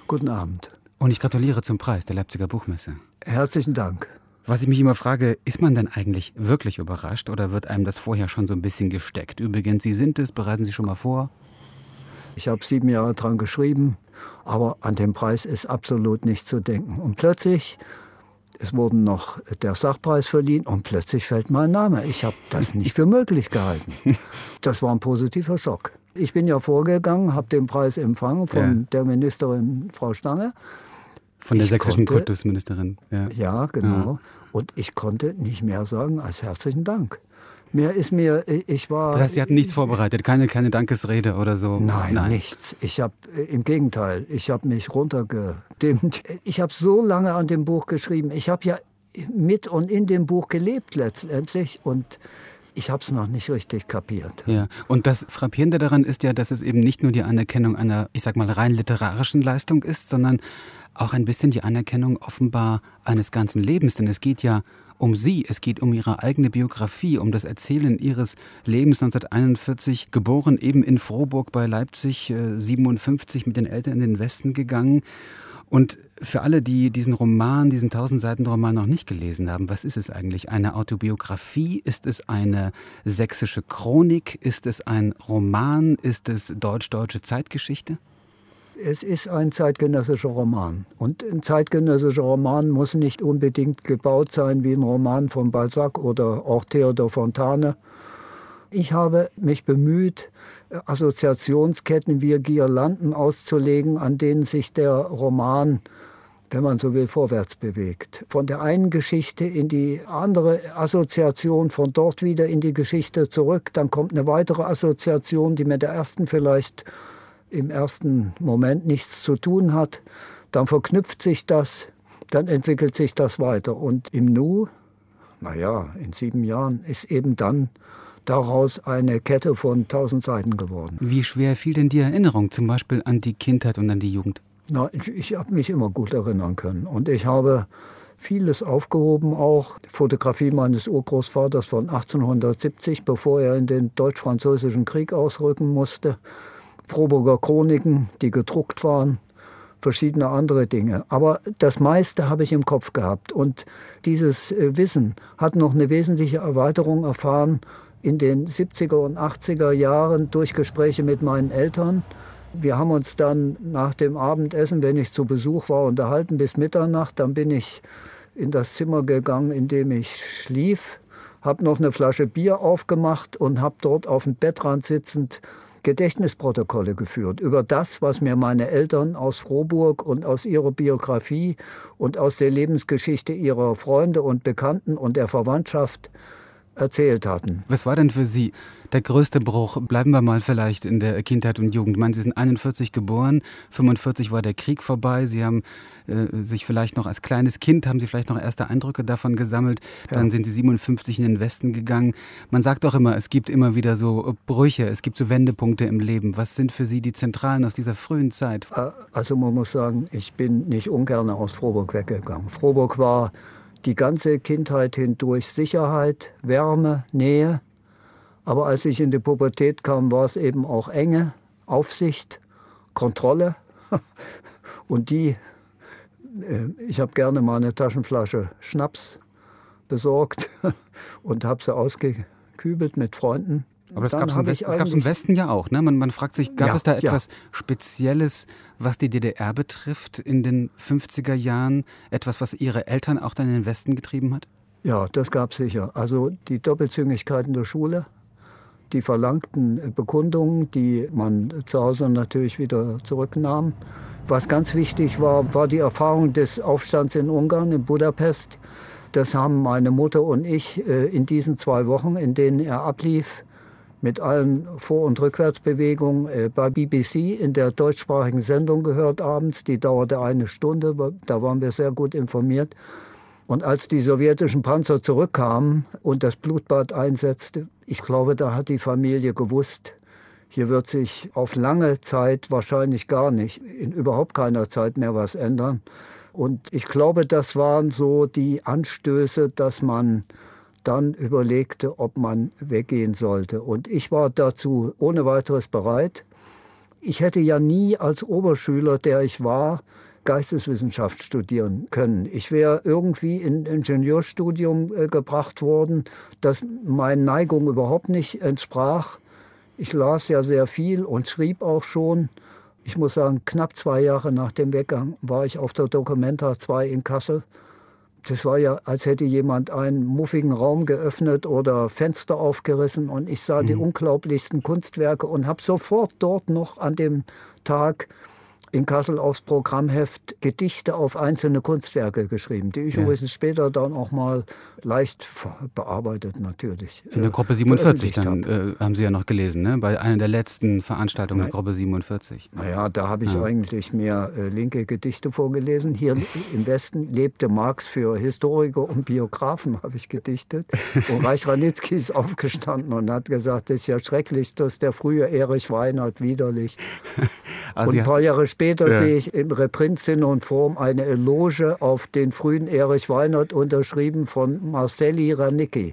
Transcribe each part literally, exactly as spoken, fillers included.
Guten Abend. Und ich gratuliere zum Preis der Leipziger Buchmesse. Herzlichen Dank. Was ich mich immer frage, ist man denn eigentlich wirklich überrascht oder wird einem das vorher schon so ein bisschen gesteckt? Übrigens, Sie sind es, bereiten Sie schon mal vor? Ich habe sieben Jahre dran geschrieben, aber an den Preis ist absolut nicht zu denken. Und plötzlich, es wurde noch der Sachpreis verliehen und plötzlich fällt mein Name. Ich habe das nicht für möglich gehalten. Das war ein positiver Schock. Ich bin ja vorgegangen, habe den Preis empfangen von ja. der Ministerin Frau Stange. Von der ich sächsischen konnte, Kultusministerin. Ja, ja genau. Ja. Und ich konnte nicht mehr sagen als herzlichen Dank. Mehr ist mir, ich war... Das heißt, Sie hatten nichts vorbereitet, keine kleine Dankesrede oder so? Nein, Nein. nichts. Ich habe, im Gegenteil, ich habe mich runtergedimmt. Ich habe so lange an dem Buch geschrieben. Ich habe ja mit und in dem Buch gelebt letztendlich und ich habe es noch nicht richtig kapiert. Ja, und das Frappierende daran ist ja, dass es eben nicht nur die Anerkennung einer, ich sag mal, rein literarischen Leistung ist, sondern auch ein bisschen die Anerkennung offenbar eines ganzen Lebens. Denn es geht ja um Sie, es geht um Ihre eigene Biografie, um das Erzählen Ihres Lebens neunzehnhunderteinundvierzig, geboren eben in Frohburg bei Leipzig, siebenundfünfzig mit den Eltern in den Westen gegangen. Und für alle, die diesen Roman, diesen tausend-Seiten-Roman noch nicht gelesen haben, was ist es eigentlich? Eine Autobiografie? Ist es eine sächsische Chronik? Ist es ein Roman? Ist es deutsch-deutsche Zeitgeschichte? Es ist ein zeitgenössischer Roman. Und ein zeitgenössischer Roman muss nicht unbedingt gebaut sein wie ein Roman von Balzac oder auch Theodor Fontane. Ich habe mich bemüht, Assoziationsketten wie Girlanden auszulegen, an denen sich der Roman, wenn man so will, vorwärts bewegt. Von der einen Geschichte in die andere Assoziation, von dort wieder in die Geschichte zurück. Dann kommt eine weitere Assoziation, die mit der ersten vielleicht im ersten Moment nichts zu tun hat. Dann verknüpft sich das, dann entwickelt sich das weiter. Und im Nu, naja, in sieben Jahren, ist eben dann daraus eine Kette von tausend Seiten geworden. Wie schwer fiel denn die Erinnerung zum Beispiel an die Kindheit und an die Jugend? Na, ich, ich habe mich immer gut erinnern können. Und ich habe vieles aufgehoben, auch die Fotografie meines Urgroßvaters von achtzehnhundertsiebzig, bevor er in den Deutsch-Französischen Krieg ausrücken musste. Frohburger Chroniken, die gedruckt waren, verschiedene andere Dinge. Aber das meiste habe ich im Kopf gehabt. Und dieses Wissen hat noch eine wesentliche Erweiterung erfahren in den siebziger und achtziger Jahren durch Gespräche mit meinen Eltern. Wir haben uns dann nach dem Abendessen, wenn ich zu Besuch war, unterhalten bis Mitternacht. Dann bin ich in das Zimmer gegangen, in dem ich schlief, habe noch eine Flasche Bier aufgemacht und habe dort auf dem Bettrand sitzend Gedächtnisprotokolle geführt über das, was mir meine Eltern aus Frohburg und aus ihrer Biografie und aus der Lebensgeschichte ihrer Freunde und Bekannten und der Verwandtschaft erzählt hatten. Was war denn für Sie der größte Bruch? Bleiben wir mal vielleicht in der Kindheit und Jugend. Ich meine, Sie sind einundvierzig geboren, fünfundvierzig war der Krieg vorbei. Sie haben äh, sich vielleicht noch als kleines Kind, haben Sie vielleicht noch erste Eindrücke davon gesammelt. Dann ja. sind Sie siebenundfünfzig in den Westen gegangen. Man sagt doch immer, es gibt immer wieder so Brüche, es gibt so Wendepunkte im Leben. Was sind für Sie die Zentralen aus dieser frühen Zeit? Also man muss sagen, ich bin nicht ungern aus Frohburg weggegangen. Frohburg war die ganze Kindheit hindurch Sicherheit, Wärme, Nähe. Aber als ich in die Pubertät kam, war es eben auch Enge, Aufsicht, Kontrolle. Und die, ich habe gerne mal eine Taschenflasche Schnaps besorgt und habe sie ausgekübelt mit Freunden. Aber das gab es im, West, im Westen ja auch. Ne? Man, man fragt sich, gab ja, es da etwas ja. Spezielles, was die D D R betrifft in den fünfziger Jahren? Etwas, was Ihre Eltern auch dann in den Westen getrieben hat? Ja, das gab es sicher. Also die Doppelzüngigkeit in der Schule, die verlangten Bekundungen, die man zu Hause natürlich wieder zurücknahm. Was ganz wichtig war, war die Erfahrung des Aufstands in Ungarn, in Budapest. Das haben meine Mutter und ich in diesen zwei Wochen, in denen er ablief, mit allen Vor- und Rückwärtsbewegungen bei B B C in der deutschsprachigen Sendung gehört abends. Die dauerte eine Stunde, da waren wir sehr gut informiert. Und als die sowjetischen Panzer zurückkamen und das Blutbad einsetzte, ich glaube, da hat die Familie gewusst, hier wird sich auf lange Zeit wahrscheinlich gar nicht, in überhaupt keiner Zeit mehr was ändern. Und ich glaube, das waren so die Anstöße, dass man dann überlegte, ob man weggehen sollte. Und ich war dazu ohne weiteres bereit. Ich hätte ja nie als Oberschüler, der ich war, Geisteswissenschaft studieren können. Ich wäre irgendwie in Ingenieurstudium äh, gebracht worden, das meinen Neigungen überhaupt nicht entsprach. Ich las ja sehr viel und schrieb auch schon. Ich muss sagen, knapp zwei Jahre nach dem Weggang war ich auf der Documenta zwei in Kassel. Das war ja, als hätte jemand einen muffigen Raum geöffnet oder Fenster aufgerissen. Und ich sah mhm. die unglaublichsten Kunstwerke und habe sofort dort noch an dem Tag in Kassel aufs Programmheft Gedichte auf einzelne Kunstwerke geschrieben, die ich ja. übrigens später dann auch mal leicht bearbeitet natürlich. In der Gruppe siebenundvierzig dann äh, haben Sie ja noch gelesen, ne? Bei einer der letzten Veranstaltungen der Gruppe siebenundvierzig. Naja, da habe ich ja. eigentlich mehr äh, linke Gedichte vorgelesen. Hier im Westen lebte Marx für Historiker und Biografen, habe ich gedichtet. Und Reich Ranitzky ist aufgestanden und hat gesagt, das ist ja schrecklich, dass der frühe Erich Weinert widerlich. Also und ein paar Jahre später ja. sehe ich im Reprint Sinn und Form eine Eloge auf den frühen Erich Weinert, unterschrieben von Marcelli Ranicki.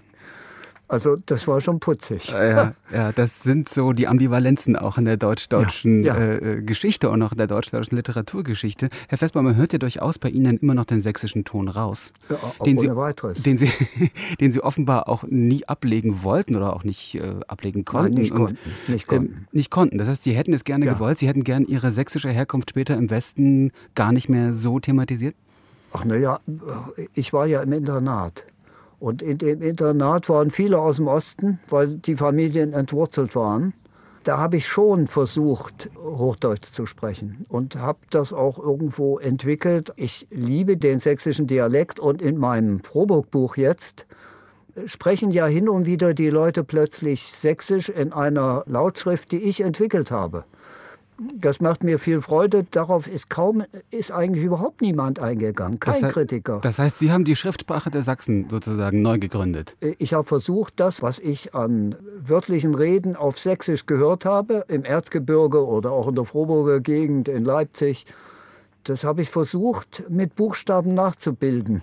Also das war schon putzig. Ja, ja, das sind so die Ambivalenzen auch in der deutsch-deutschen ja, ja. äh, Geschichte und auch in der deutsch-deutschen Literaturgeschichte. Herr Vesper, man hört ja durchaus bei Ihnen immer noch den sächsischen Ton raus. Ja, auch den ohne Sie, weiteres. Den Sie, den Sie offenbar auch nie ablegen wollten oder auch nicht äh, ablegen konnten. Nein, nicht und, konnten. Nicht konnten. Äh, nicht konnten. Das heißt, Sie hätten es gerne ja. gewollt, Sie hätten gern Ihre sächsische Herkunft später im Westen gar nicht mehr so thematisiert? Ach naja, ich war ja im Internat. Und in dem Internat waren viele aus dem Osten, weil die Familien entwurzelt waren. Da habe ich schon versucht, Hochdeutsch zu sprechen und habe das auch irgendwo entwickelt. Ich liebe den sächsischen Dialekt und in meinem Frohburg-Buch jetzt sprechen ja hin und wieder die Leute plötzlich Sächsisch in einer Lautschrift, die ich entwickelt habe. Das macht mir viel Freude. Darauf ist kaum, ist eigentlich überhaupt niemand eingegangen. Kein das heißt, Kritiker. Das heißt, Sie haben die Schriftsprache der Sachsen sozusagen neu gegründet? Ich habe versucht, das, was ich an wörtlichen Reden auf Sächsisch gehört habe, im Erzgebirge oder auch in der Frohburger Gegend in Leipzig, das habe ich versucht, mit Buchstaben nachzubilden.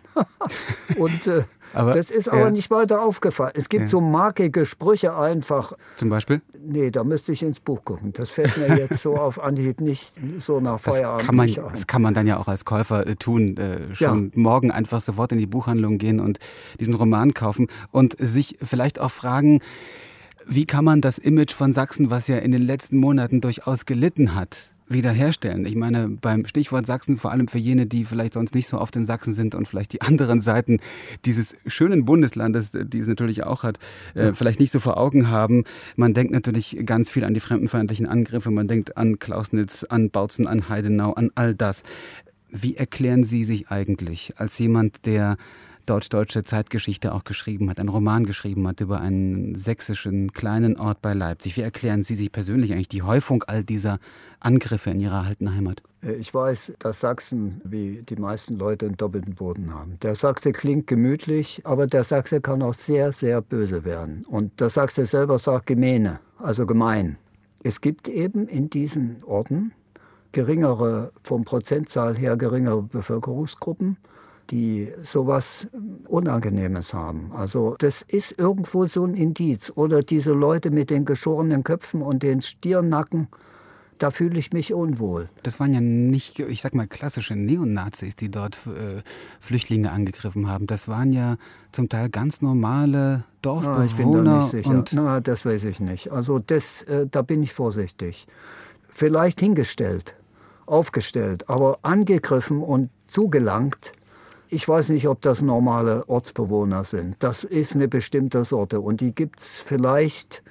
Und äh, aber, das ist aber ja. nicht weiter aufgefallen. Es gibt ja. so markige Sprüche einfach. Zum Beispiel? Nee, da müsste ich ins Buch gucken. Das fällt mir jetzt so auf Anhieb nicht so nach das Feierabend kann man, nicht ein. Das kann man dann ja auch als Käufer äh, tun. Äh, schon ja. morgen einfach sofort in die Buchhandlung gehen und diesen Roman kaufen und sich vielleicht auch fragen, wie kann man das Image von Sachsen, was ja in den letzten Monaten durchaus gelitten hat, wiederherstellen. Ich meine, beim Stichwort Sachsen, vor allem für jene, die vielleicht sonst nicht so oft in Sachsen sind und vielleicht die anderen Seiten dieses schönen Bundeslandes, die es natürlich auch hat, äh, ja. vielleicht nicht so vor Augen haben. Man denkt natürlich ganz viel an die fremdenfeindlichen Angriffe, man denkt an Klausnitz, an Bautzen, an Heidenau, an all das. Wie erklären Sie sich eigentlich als jemand, der deutsch-deutsche Zeitgeschichte auch geschrieben hat, einen Roman geschrieben hat über einen sächsischen kleinen Ort bei Leipzig. Wie erklären Sie sich persönlich eigentlich die Häufung all dieser Angriffe in Ihrer alten Heimat? Ich weiß, dass Sachsen, wie die meisten Leute, einen doppelten Boden haben. Der Sachse klingt gemütlich, aber der Sachse kann auch sehr, sehr böse werden. Und der Sachse selber sagt Gemeine, also gemein. Es gibt eben in diesen Orten geringere, vom Prozentzahl her geringere Bevölkerungsgruppen, die sowas Unangenehmes haben. Also das ist irgendwo so ein Indiz. Oder diese Leute mit den geschorenen Köpfen und den Stirnnacken, da fühle ich mich unwohl. Das waren ja nicht, ich sag mal, klassische Neonazis, die dort äh, Flüchtlinge angegriffen haben. Das waren ja zum Teil ganz normale Dorfbewohner. Ah, ich bin da nicht sicher. Und Na, das weiß ich nicht. Also das, äh, da bin ich vorsichtig. Vielleicht hingestellt, aufgestellt, aber angegriffen und zugelangt. Ich weiß nicht, ob das normale Ortsbewohner sind. Das ist eine bestimmte Sorte. Und die gibt es vielleicht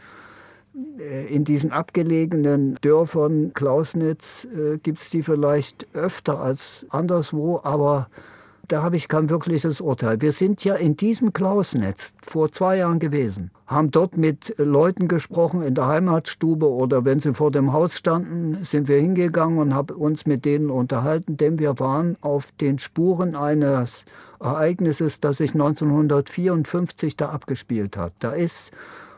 in diesen abgelegenen Dörfern, Klausnitz, äh, gibt es die vielleicht öfter als anderswo. Aber da habe ich kein wirkliches Urteil. Wir sind ja in diesem Klausnitz vor zwei Jahren gewesen, haben dort mit Leuten gesprochen in der Heimatstube oder wenn sie vor dem Haus standen, sind wir hingegangen und haben uns mit denen unterhalten, denn wir waren auf den Spuren eines Ereignisses, das sich neunzehnhundertvierundfünfzig da abgespielt hat. Da ist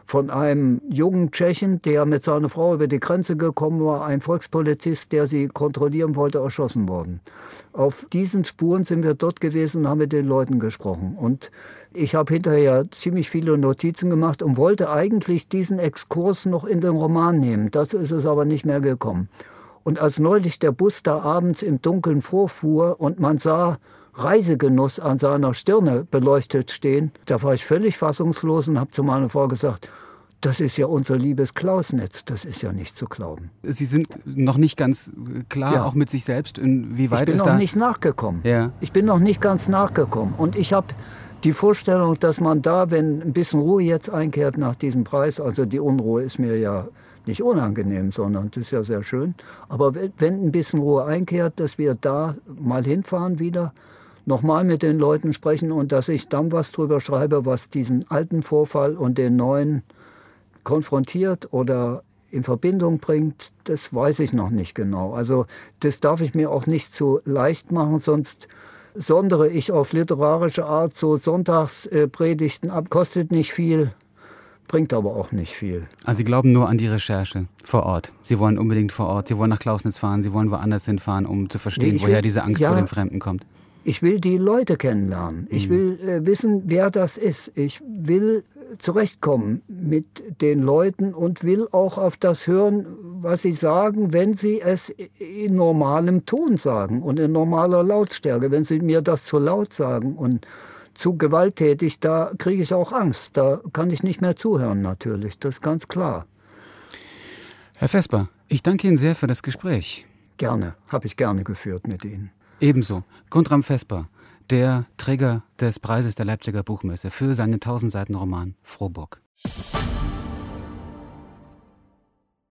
von einem jungen Tschechen, der mit seiner Frau über die Grenze gekommen war, ein Volkspolizist, der sie kontrollieren wollte, erschossen worden. Auf diesen Spuren sind wir dort gewesen und haben mit den Leuten gesprochen. Und ich habe hinterher ziemlich viele Notizen gemacht und wollte eigentlich diesen Exkurs noch in den Roman nehmen. Dazu ist es aber nicht mehr gekommen. Und als neulich der Bus da abends im Dunkeln vorfuhr und man sah Reisegenuss an seiner Stirne beleuchtet stehen, da war ich völlig fassungslos und habe zu meiner Frau gesagt, das ist ja unser liebes Klausnetz, das ist ja nicht zu glauben. Sie sind noch nicht ganz klar, ja. auch mit sich selbst, inwieweit ist da... Ich bin noch nicht nachgekommen. Ja. Ich bin noch nicht ganz nachgekommen. Und ich habe die Vorstellung, dass man da, wenn ein bisschen Ruhe jetzt einkehrt nach diesem Preis, also die Unruhe ist mir ja nicht unangenehm, sondern das ist ja sehr schön, aber wenn ein bisschen Ruhe einkehrt, dass wir da mal hinfahren wieder, nochmal mit den Leuten sprechen und dass ich dann was drüber schreibe, was diesen alten Vorfall und den neuen konfrontiert oder in Verbindung bringt, das weiß ich noch nicht genau. Also das darf ich mir auch nicht zu leicht machen, sonst sondere ich auf literarische Art so Sonntagspredigten ab. Kostet nicht viel, bringt aber auch nicht viel. Also Sie glauben nur an die Recherche vor Ort. Sie wollen unbedingt vor Ort, Sie wollen nach Klausnitz fahren, Sie wollen woanders hinfahren, um zu verstehen, nee, woher will, diese Angst ja, vor dem Fremden kommt. Ich will die Leute kennenlernen. Ich will äh, wissen, wer das ist. Ich will zurechtkommen mit den Leuten und will auch auf das hören, was sie sagen, wenn sie es in normalem Ton sagen und in normaler Lautstärke. Wenn sie mir das zu laut sagen und zu gewalttätig, da kriege ich auch Angst. Da kann ich nicht mehr zuhören natürlich, das ist ganz klar. Herr Vesper, ich danke Ihnen sehr für das Gespräch. Gerne, habe ich gerne geführt mit Ihnen. Ebenso. Guntram Vesper, der Träger des Preises der Leipziger Buchmesse für seinen tausend Seiten Roman Frohburg.